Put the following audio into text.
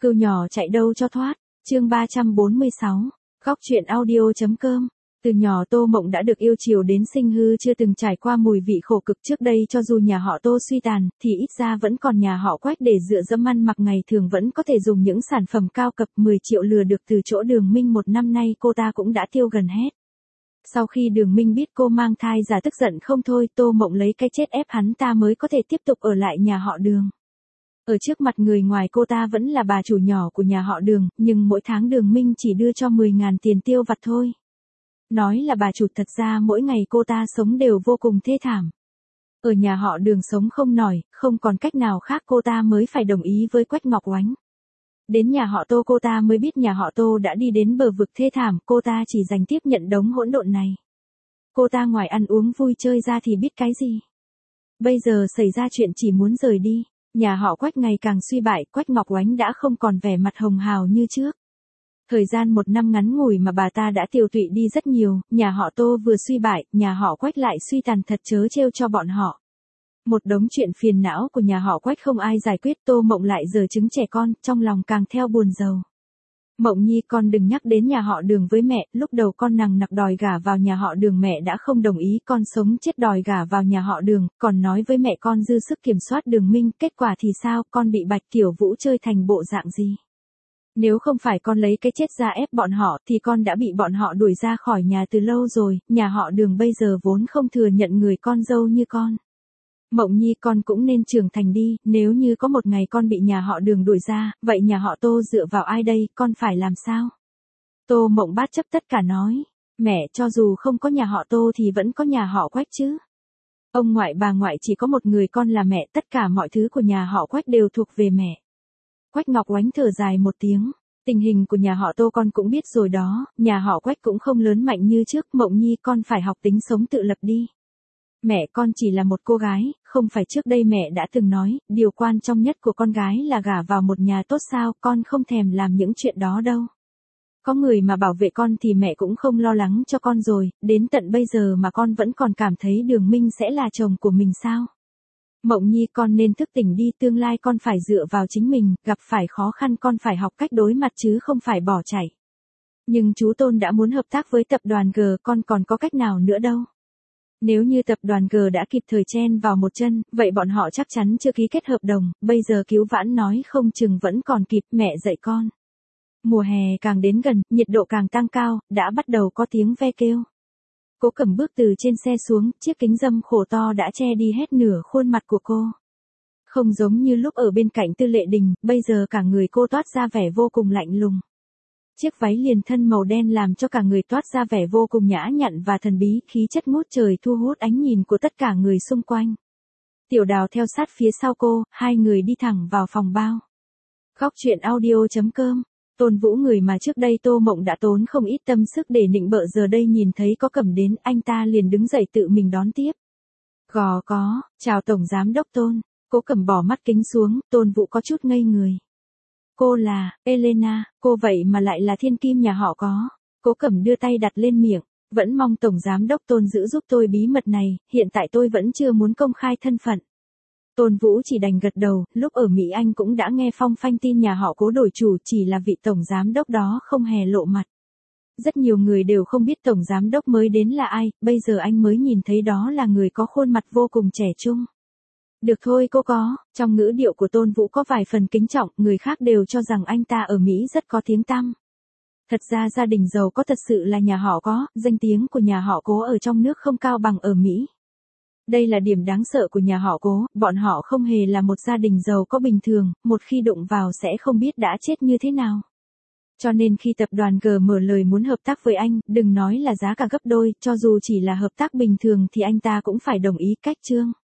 Cừu nhỏ chạy đâu cho thoát, chương 346, góc truyện audio.com. Từ nhỏ Tô Mộng đã được yêu chiều đến sinh hư, chưa từng trải qua mùi vị khổ cực trước đây. Cho dù nhà họ Tô suy tàn, thì ít ra vẫn còn nhà họ Quách để dựa dẫm, ăn mặc ngày thường vẫn có thể dùng những sản phẩm cao cấp. 10 triệu lừa được từ chỗ Đường Minh, một năm nay cô ta cũng đã tiêu gần hết. Sau khi Đường Minh biết cô mang thai giả, tức giận không thôi, Tô Mộng lấy cái chết ép hắn ta mới có thể tiếp tục ở lại nhà họ Đường. Ở trước mặt người ngoài cô ta vẫn là bà chủ nhỏ của nhà họ Đường, nhưng mỗi tháng Đường Minh chỉ đưa cho 10.000 tiền tiêu vặt thôi. Nói là bà chủ, thật ra mỗi ngày cô ta sống đều vô cùng thê thảm. Ở nhà họ Đường sống không nổi, không còn cách nào khác cô ta mới phải đồng ý với Quách Ngọc Oánh. Đến nhà họ Tô cô ta mới biết nhà họ Tô đã đi đến bờ vực thê thảm, cô ta chỉ dành tiếp nhận đống hỗn độn này. Cô ta ngoài ăn uống vui chơi ra thì biết cái gì. Bây giờ xảy ra chuyện chỉ muốn rời đi. Nhà họ Quách ngày càng suy bại, Quách Ngọc Oánh đã không còn vẻ mặt hồng hào như trước. Thời gian 1 năm ngắn ngủi mà bà ta đã tiều tụy đi rất nhiều, nhà họ Tô vừa suy bại, nhà họ Quách lại suy tàn, thật chớ trêu cho bọn họ. Một đống chuyện phiền não của nhà họ Quách không ai giải quyết, Tô Mộng lại giở trứng trẻ con, trong lòng càng theo buồn rầu. Mộng Nhi, con đừng nhắc đến nhà họ Đường với mẹ, lúc đầu con nằng nặc đòi gả vào nhà họ Đường, mẹ đã không đồng ý, con sống chết đòi gả vào nhà họ Đường, còn nói với mẹ con dư sức kiểm soát Đường Minh, kết quả thì sao, con bị Bạch Kiểu Vũ chơi thành bộ dạng gì? Nếu không phải con lấy cái chết ra ép bọn họ thì con đã bị bọn họ đuổi ra khỏi nhà từ lâu rồi, nhà họ Đường bây giờ vốn không thừa nhận người con dâu như con. Mộng Nhi, con cũng nên trưởng thành đi, nếu như có một ngày con bị nhà họ Đường đuổi ra, vậy nhà họ Tô dựa vào ai đây, con phải làm sao? Tô Mộng bát chấp tất cả nói, mẹ, cho dù không có nhà họ Tô thì vẫn có nhà họ Quách chứ. Ông ngoại bà ngoại chỉ có một người con là mẹ, tất cả mọi thứ của nhà họ Quách đều thuộc về mẹ. Quách Ngọc Oánh thở dài một tiếng, tình hình của nhà họ Tô con cũng biết rồi đó, nhà họ Quách cũng không lớn mạnh như trước. Mộng Nhi, con phải học tính sống tự lập đi. Mẹ, con chỉ là một cô gái, không phải trước đây mẹ đã từng nói, điều quan trọng nhất của con gái là gả vào một nhà tốt sao, con không thèm làm những chuyện đó đâu. Có người mà bảo vệ con thì mẹ cũng không lo lắng cho con rồi, đến tận bây giờ mà con vẫn còn cảm thấy Đường Minh sẽ là chồng của mình sao? Mộng Nhi, con nên thức tỉnh đi, tương lai con phải dựa vào chính mình, gặp phải khó khăn con phải học cách đối mặt chứ không phải bỏ chạy. Nhưng chú Tôn đã muốn hợp tác với tập đoàn G, con còn có cách nào nữa đâu. Nếu như tập đoàn G đã kịp thời chen vào một chân, vậy bọn họ chắc chắn chưa ký kết hợp đồng, bây giờ cứu vãn nói không chừng vẫn còn kịp. Mẹ dạy con. Mùa hè càng đến gần, nhiệt độ càng tăng cao, đã bắt đầu có tiếng ve kêu. Cố Cẩm bước từ trên xe xuống, chiếc kính râm khổ to đã che đi hết nửa khuôn mặt của cô. Không giống như lúc ở bên cạnh Tư Lệ Đình, bây giờ cả người cô toát ra vẻ vô cùng lạnh lùng. Chiếc váy liền thân màu đen làm cho cả người toát ra vẻ vô cùng nhã nhặn và thần bí, khí chất ngút trời thu hút ánh nhìn của tất cả người xung quanh. Tiểu Đào theo sát phía sau cô, hai người đi thẳng vào phòng bao. Góc truyện audio.com. Tôn Vũ, người mà trước đây Tô Mộng đã tốn không ít tâm sức để nịnh bợ, giờ đây nhìn thấy có Cẩm đến, anh ta liền đứng dậy tự mình đón tiếp. Gò có, chào Tổng Giám Đốc Tôn. Cố Cẩm bỏ mắt kính xuống, Tôn Vũ có chút ngây người. Cô là Elena, cô vậy mà lại là thiên kim nhà họ có. Cố Cẩm đưa tay đặt lên miệng, vẫn mong Tổng Giám Đốc Tôn giữ giúp tôi bí mật này, hiện tại tôi vẫn chưa muốn công khai thân phận. Tôn Vũ chỉ đành gật đầu, lúc ở Mỹ anh cũng đã nghe phong phanh tin nhà họ Cố đổi chủ, chỉ là vị Tổng Giám Đốc đó không hề lộ mặt. Rất nhiều người đều không biết Tổng Giám Đốc mới đến là ai, bây giờ anh mới nhìn thấy đó là người có khuôn mặt vô cùng trẻ trung. Được thôi cô có, trong ngữ điệu của Tôn Vũ có vài phần kính trọng, người khác đều cho rằng anh ta ở Mỹ rất có tiếng tăm. Thật ra gia đình giàu có thật sự là nhà họ có, danh tiếng của nhà họ Cố ở trong nước không cao bằng ở Mỹ. Đây là điểm đáng sợ của nhà họ Cố, bọn họ không hề là một gia đình giàu có bình thường, một khi đụng vào sẽ không biết đã chết như thế nào. Cho nên khi tập đoàn G mở lời muốn hợp tác với anh, đừng nói là giá cả gấp đôi, cho dù chỉ là hợp tác bình thường thì anh ta cũng phải đồng ý. Cách chương